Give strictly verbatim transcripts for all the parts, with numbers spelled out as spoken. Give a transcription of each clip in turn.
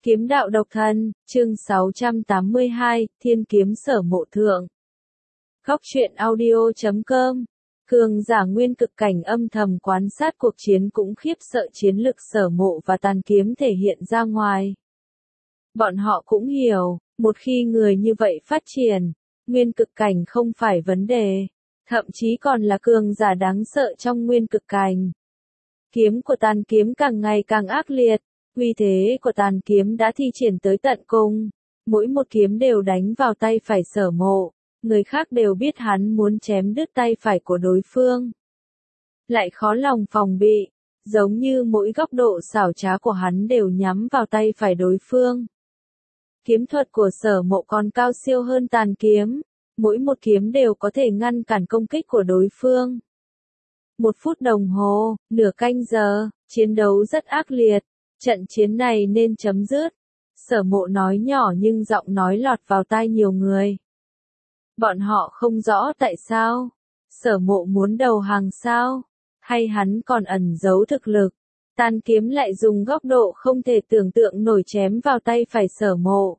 Kiếm đạo độc thân, chương sáu trăm tám mươi hai, Thiên kiếm Sở Mộ thượng. Góc truyện audio chấm com. Cường giả nguyên cực cảnh âm thầm quan sát cuộc chiến cũng khiếp sợ chiến lực Sở Mộ và tàn kiếm thể hiện ra ngoài. Bọn họ cũng hiểu, một khi người như vậy phát triển, nguyên cực cảnh không phải vấn đề, thậm chí còn là cường giả đáng sợ trong nguyên cực cảnh. Kiếm của tàn kiếm càng ngày càng ác liệt. Uy thế của tàn kiếm đã thi triển tới tận cùng, mỗi một kiếm đều đánh vào tay phải Sở Mộ, người khác đều biết hắn muốn chém đứt tay phải của đối phương. Lại khó lòng phòng bị, giống như mỗi góc độ xảo trá của hắn đều nhắm vào tay phải đối phương. Kiếm thuật của Sở Mộ còn cao siêu hơn tàn kiếm, mỗi một kiếm đều có thể ngăn cản công kích của đối phương. Một phút đồng hồ, nửa canh giờ, chiến đấu rất ác liệt. Trận chiến này nên chấm dứt. Sở Mộ nói nhỏ nhưng giọng nói lọt vào tai nhiều người. Bọn họ không rõ tại sao. Sở Mộ muốn đầu hàng sao? Hay hắn còn ẩn giấu thực lực? Tàn kiếm lại dùng góc độ không thể tưởng tượng nổi chém vào tay phải Sở Mộ.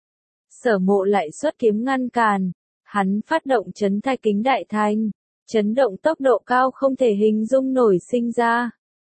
Sở Mộ lại xuất kiếm ngăn cản. Hắn phát động chấn thạch kính đại thành. Chấn động tốc độ cao không thể hình dung nổi sinh ra.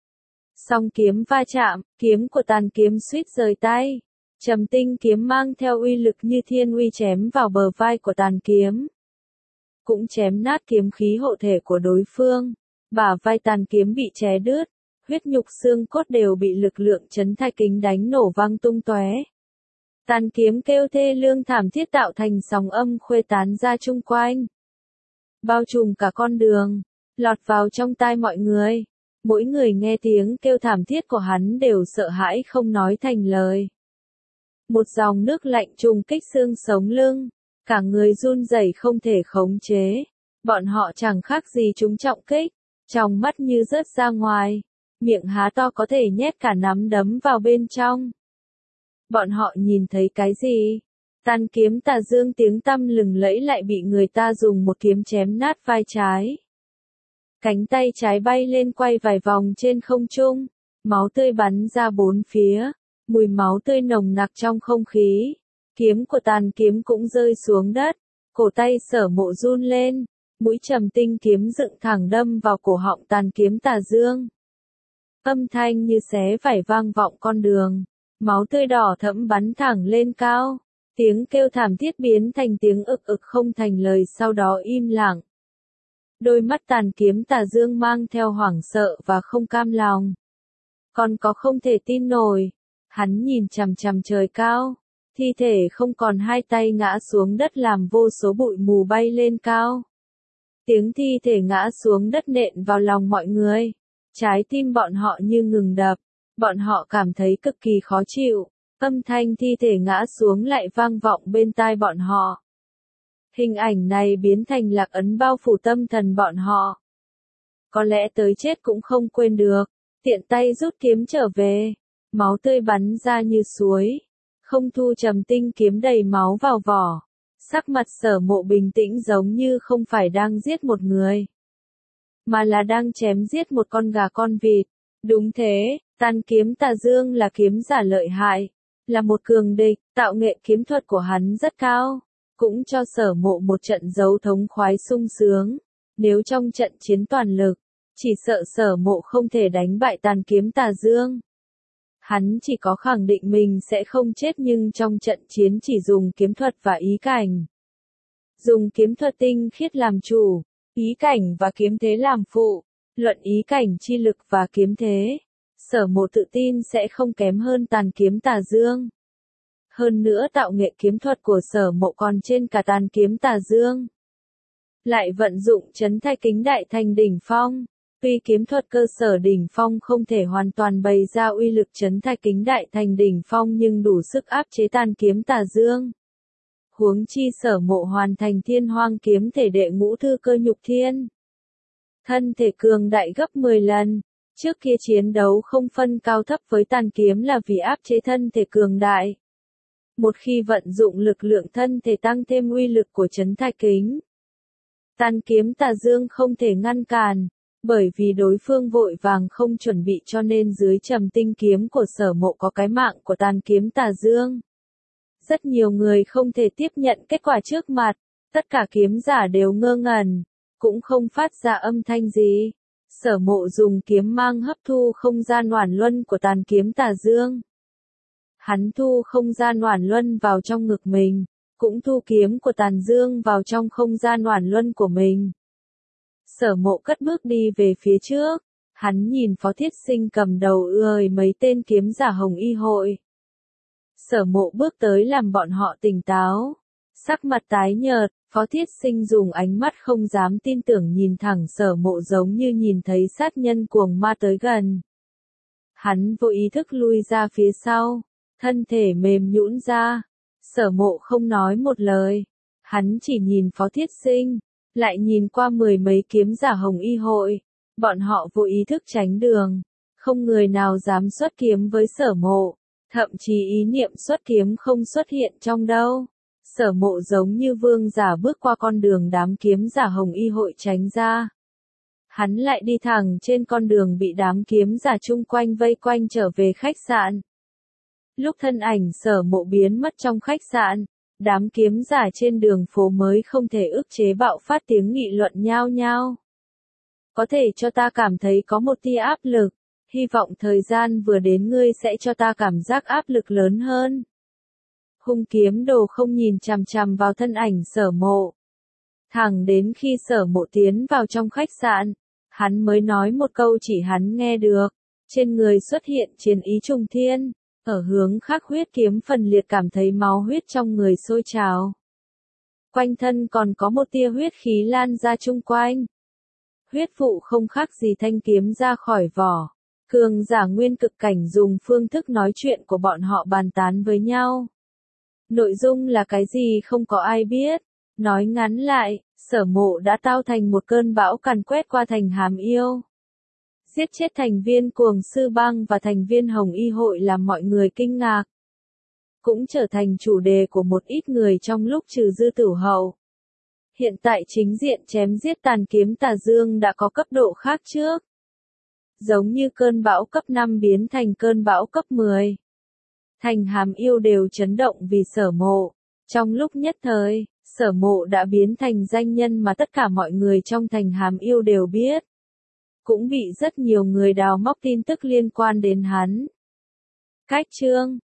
Song kiếm va chạm, kiếm của tàn kiếm suýt rời tay. Trầm tinh kiếm mang theo uy lực như thiên uy chém vào bờ vai của tàn kiếm. Cũng chém nát kiếm khí hộ thể của đối phương. Bả vai tàn kiếm bị chém đứt, huyết nhục xương cốt đều bị lực lượng chấn thạch kính đánh nổ văng tung tóe. Tàn kiếm kêu thê lương thảm thiết tạo thành sóng âm khuếch tán ra chung quanh. Bao trùm cả con đường, lọt vào trong tai mọi người. Mỗi người nghe tiếng kêu thảm thiết của hắn đều sợ hãi không nói thành lời. Một dòng nước lạnh trùng kích xương sống lưng, cả người run rẩy không thể khống chế. Bọn họ chẳng khác gì chúng trọng kích, trong mắt như rớt ra ngoài, miệng há to có thể nhét cả nắm đấm vào bên trong. Bọn họ nhìn thấy cái gì? Tàn kiếm Tà Dương tiếng tăm lừng lẫy lại bị người ta dùng một kiếm chém nát vai trái. Cánh tay trái bay lên quay vài vòng trên không trung, máu tươi bắn ra bốn phía, mùi máu tươi nồng nặc trong không khí. Kiếm của tàn kiếm cũng rơi xuống đất, cổ tay Sở Mộ run lên, mũi trầm tinh kiếm dựng thẳng đâm vào cổ họng tàn kiếm Tà Dương. Âm thanh như xé vải vang vọng con đường, máu tươi đỏ thẫm bắn thẳng lên cao, tiếng kêu thảm thiết biến thành tiếng ực ực không thành lời sau đó im lặng. Đôi mắt tàn kiếm Tà Dương mang theo hoảng sợ và không cam lòng. Còn có không thể tin nổi. Hắn nhìn chằm chằm trời cao. Thi thể không còn hai tay ngã xuống đất làm vô số bụi mù bay lên cao. Tiếng thi thể ngã xuống đất nện vào lòng mọi người. Trái tim bọn họ như ngừng đập. Bọn họ cảm thấy cực kỳ khó chịu. Âm thanh thi thể ngã xuống lại vang vọng bên tai bọn họ. Hình ảnh này biến thành lạc ấn bao phủ tâm thần bọn họ. Có lẽ tới chết cũng không quên được. Tiện tay rút kiếm trở về. Máu tươi bắn ra như suối. Không thu trầm tinh kiếm đầy máu vào vỏ. Sắc mặt Sở Mộ bình tĩnh giống như không phải đang giết một người. Mà là đang chém giết một con gà con vịt. Đúng thế, tàn kiếm Tà Dương là kiếm giả lợi hại. Là một cường địch, tạo nghệ kiếm thuật của hắn rất cao. Cũng cho Sở Mộ một trận đấu thống khoái sung sướng. Nếu trong trận chiến toàn lực, chỉ sợ Sở Mộ không thể đánh bại tàn kiếm Tà Dương. Hắn chỉ có khẳng định mình sẽ không chết nhưng trong trận chiến chỉ dùng kiếm thuật và ý cảnh. Dùng kiếm thuật tinh khiết làm chủ, ý cảnh và kiếm thế làm phụ, luận ý cảnh chi lực và kiếm thế. Sở Mộ tự tin sẽ không kém hơn tàn kiếm Tà Dương. Hơn nữa tạo nghệ kiếm thuật của Sở Mộ còn trên cả tàn kiếm Tà Dương. Lại vận dụng chấn thạch kính đại thành đỉnh phong. Tuy kiếm thuật cơ sở đỉnh phong không thể hoàn toàn bày ra uy lực chấn thạch kính đại thành đỉnh phong nhưng đủ sức áp chế tàn kiếm Tà Dương. Huống chi Sở Mộ hoàn thành thiên hoang kiếm thể đệ ngũ thư cơ nhục thiên. Thân thể cường đại gấp mười lần. Trước kia chiến đấu không phân cao thấp với tàn kiếm là vì áp chế thân thể cường đại. Một khi vận dụng lực lượng thân thể tăng thêm uy lực của chấn thạch kính. Tàn kiếm Tà Dương không thể ngăn cản. Bởi vì đối phương vội vàng không chuẩn bị cho nên dưới trầm tinh kiếm của Sở Mộ có cái mạng của tàn kiếm tà dương. Rất nhiều người không thể tiếp nhận kết quả trước mặt, tất cả kiếm giả đều ngơ ngẩn, cũng không phát ra âm thanh gì. Sở Mộ dùng kiếm mang hấp thu không gian oản luân của tàn kiếm tà dương. Hắn thu không gian oản luân vào trong ngực mình, cũng thu kiếm của tàn dương vào trong không gian oản luân của mình. Sở Mộ cất bước đi về phía trước, hắn nhìn Phó Thiết Sinh cầm đầu ươi mấy tên kiếm giả Hồng Y hội. Sở Mộ bước tới làm bọn họ tỉnh táo, sắc mặt tái nhợt, Phó Thiết Sinh dùng ánh mắt không dám tin tưởng nhìn thẳng Sở Mộ giống như nhìn thấy sát nhân cuồng ma tới gần. Hắn vô ý thức lui ra phía sau, thân thể mềm nhũn ra. Sở Mộ không nói một lời, hắn chỉ nhìn Phó Thiết Sinh, lại nhìn qua mười mấy kiếm giả Hồng Y hội, bọn họ vô ý thức tránh đường, không người nào dám xuất kiếm với Sở Mộ, thậm chí ý niệm xuất kiếm không xuất hiện trong đâu. Sở Mộ giống như vương giả bước qua con đường đám kiếm giả Hồng Y hội tránh ra. Hắn lại đi thẳng trên con đường bị đám kiếm giả chung quanh vây quanh trở về khách sạn. Lúc thân ảnh Sở Mộ biến mất trong khách sạn, đám kiếm giả trên đường phố mới không thể ức chế bạo phát tiếng nghị luận nhao nhao. Có thể cho ta cảm thấy có một tia áp lực, hy vọng thời gian vừa đến ngươi sẽ cho ta cảm giác áp lực lớn hơn. Hung kiếm đồ không nhìn chằm chằm vào thân ảnh Sở Mộ. Thẳng đến khi Sở Mộ tiến vào trong khách sạn, hắn mới nói một câu chỉ hắn nghe được, trên người xuất hiện chiến ý trùng thiên. Ở hướng khác huyết kiếm phần liệt cảm thấy máu huyết trong người sôi trào. Quanh thân còn có một tia huyết khí lan ra chung quanh. Huyết vụ không khác gì thanh kiếm ra khỏi vỏ. Cường giả nguyên cực cảnh dùng phương thức nói chuyện của bọn họ bàn tán với nhau. Nội dung là cái gì không có ai biết. Nói ngắn lại, Sở Mộ đã tạo thành một cơn bão càn quét qua thành Hàm Yêu. Giết chết thành viên Cuồng Sư Bang và thành viên Hồng Y hội làm mọi người kinh ngạc. Cũng trở thành chủ đề của một ít người trong lúc trừ dư tử hậu. Hiện tại chính diện chém giết tàn kiếm tà dương đã có cấp độ khác trước. Giống như cơn bão cấp năm biến thành cơn bão cấp mười. Thành Hàm Yêu đều chấn động vì Sở Mộ. Trong lúc nhất thời, Sở Mộ đã biến thành danh nhân mà tất cả mọi người trong thành Hàm Yêu đều biết. Cũng bị rất nhiều người đào móc tin tức liên quan đến hắn. Cách chương